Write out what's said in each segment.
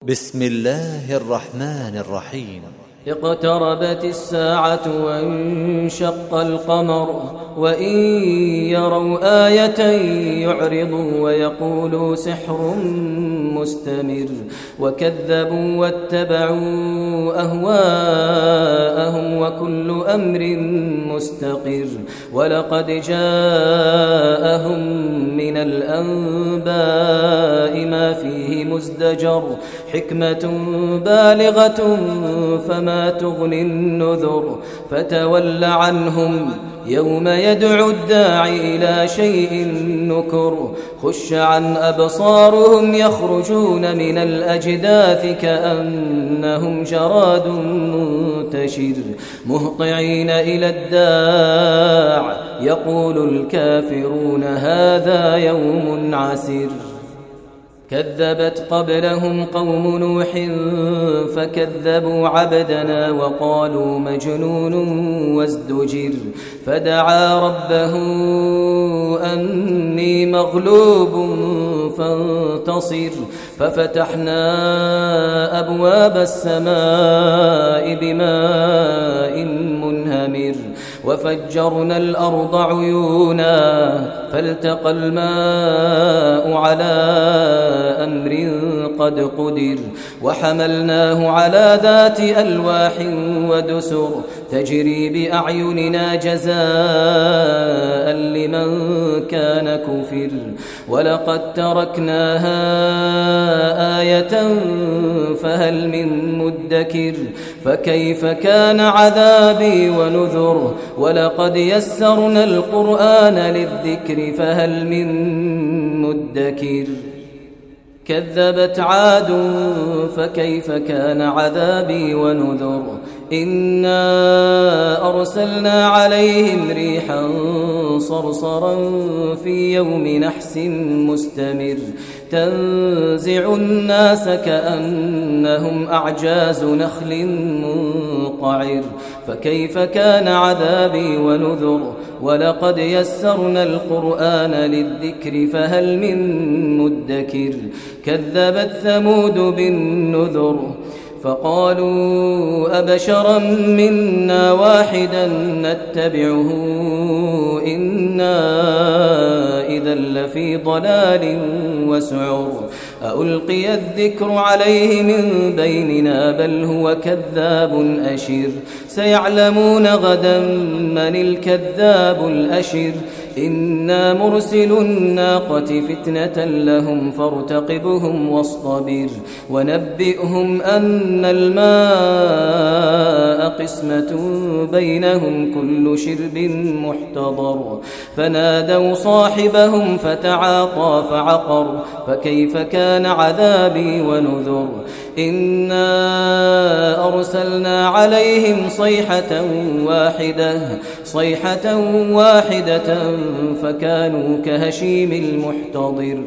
بسم الله الرحمن الرحيم. اقتربت الساعة وانشق القمر وإن يروا آية يعرضوا ويقولوا سحر مستمر وكذبوا واتبعوا أهواءهم وكل أمر مستقر ولقد جاءهم من الأنباء ما فيه مزدجر حكمة بالغة فما تغني النذر فتول عنهم يوم يدعو الداعي إلى شيء نكر خش عن أبصارهم يخرجون من الأجداث كأنهم جراد منتشر مهطعين إلى الداع يقول الكافرون هذا يوم عسير كذبت قبلهم قوم نوح فكذبوا عبدنا وقالوا مجنون وازدجر فدعا ربه أني مغلوب فانتصر ففتحنا أبواب السماء بماء منهمر وفجرنا الأرض عيونا فالتقى الماء على أمر قد قدر وحملناه على ذات ألواح ودسر تجري بأعيننا جزاء لمن كان كفر ولقد تركناها آية فهل من مدكر فكيف كان عذابي ونذر ولقد يسرنا القرآن للذكر فهل من مدكر كذبت عاد فكيف كان عذابي ونذر إنا أرسلنا عليهم ريحا صرصرا في يوم نحس مستمر تنزع الناس كأنهم أعجاز نخل منقعر فكيف كان عذابي ونذر ولقد يسرنا القرآن للذكر فهل من مدكر كذبت ثمود بالنذر فقالوا أبشرا منا واحدا نتبعه إنا إذا لفي ضلال وسعر ألقي الذكر عليه من بيننا بل هو كذاب أشر سيعلمون غدا من الكذاب الأشر إنا مرسل الناقة فتنة لهم فارتقبهم واصطبر ونبئهم أن الماء قسمة بينهم كل شرب محتضر فنادوا صاحبهم فتعاطى فعقر فكيف كان عذابي ونذر إنا أرسلنا عليهم صيحة واحدة فكانوا كهشيم المحتضر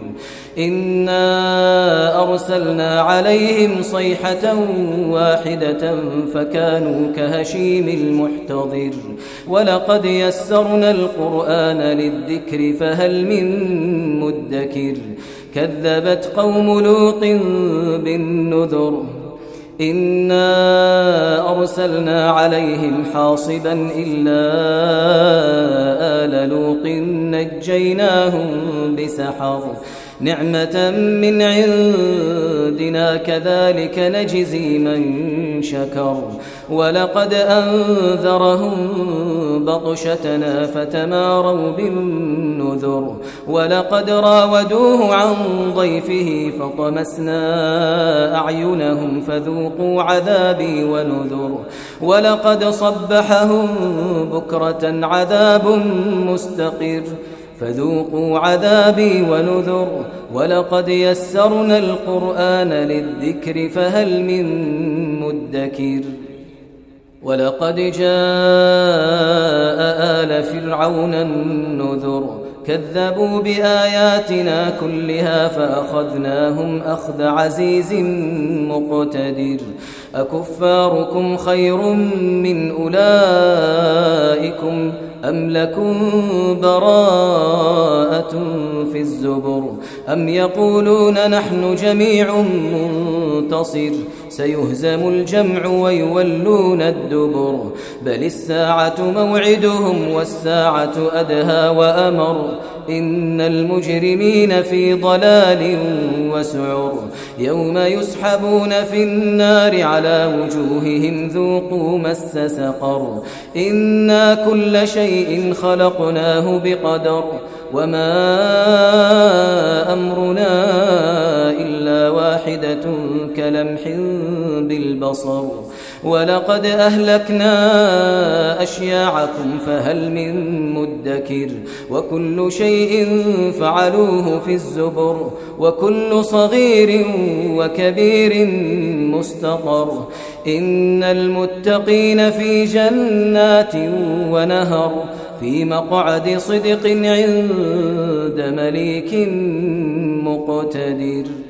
إنا أرسلنا عليهم صيحة واحدة فكانوا كهشيم المحتضر ولقد يسرنا القرآن للذكر فهل من مدكر كذبت قوم لوط بالنذر إنا أرسلنا عليهم حاصبا إلا آل لوط نجيناهم بسحر نعمة من عندنا كذلك نجزي من شكر ولقد أنذرهم بطشتنا فتماروا بالنذر ولقد راودوه عن ضيفه فطمسنا أعينهم فذوقوا عذابي ونذر ولقد صبحهم بكرة عذاب مستقر فذوقوا عذابي ونذر ولقد يسرنا القرآن للذكر فهل من مدكر ولقد جاء آل فرعون النذر كذبوا بآياتنا كلها فأخذناهم أخذ عزيز مقتدر أكفاركم خير من أولئكم أم لكم براءة في الزبر أم يقولون نحن جميع منتصر سيهزم الجمع ويولون الدبر بل الساعة موعدهم والساعة أدهى وأمر إن المجرمين في ضلال وسعر يوم يسحبون في النار على وجوههم ذوقوا مس سقر إنا كل شيء خلقناه بقدر وما أمرنا إلا واحدة كلمح بالبصر ولقد أهلكنا أشياعكم فهل من مدكر وكل شيء فعلوه في الزبر وكل صغير وكبير مستقر إن المتقين في جنات ونهر في مقعد صدق عند مليك مقتدر.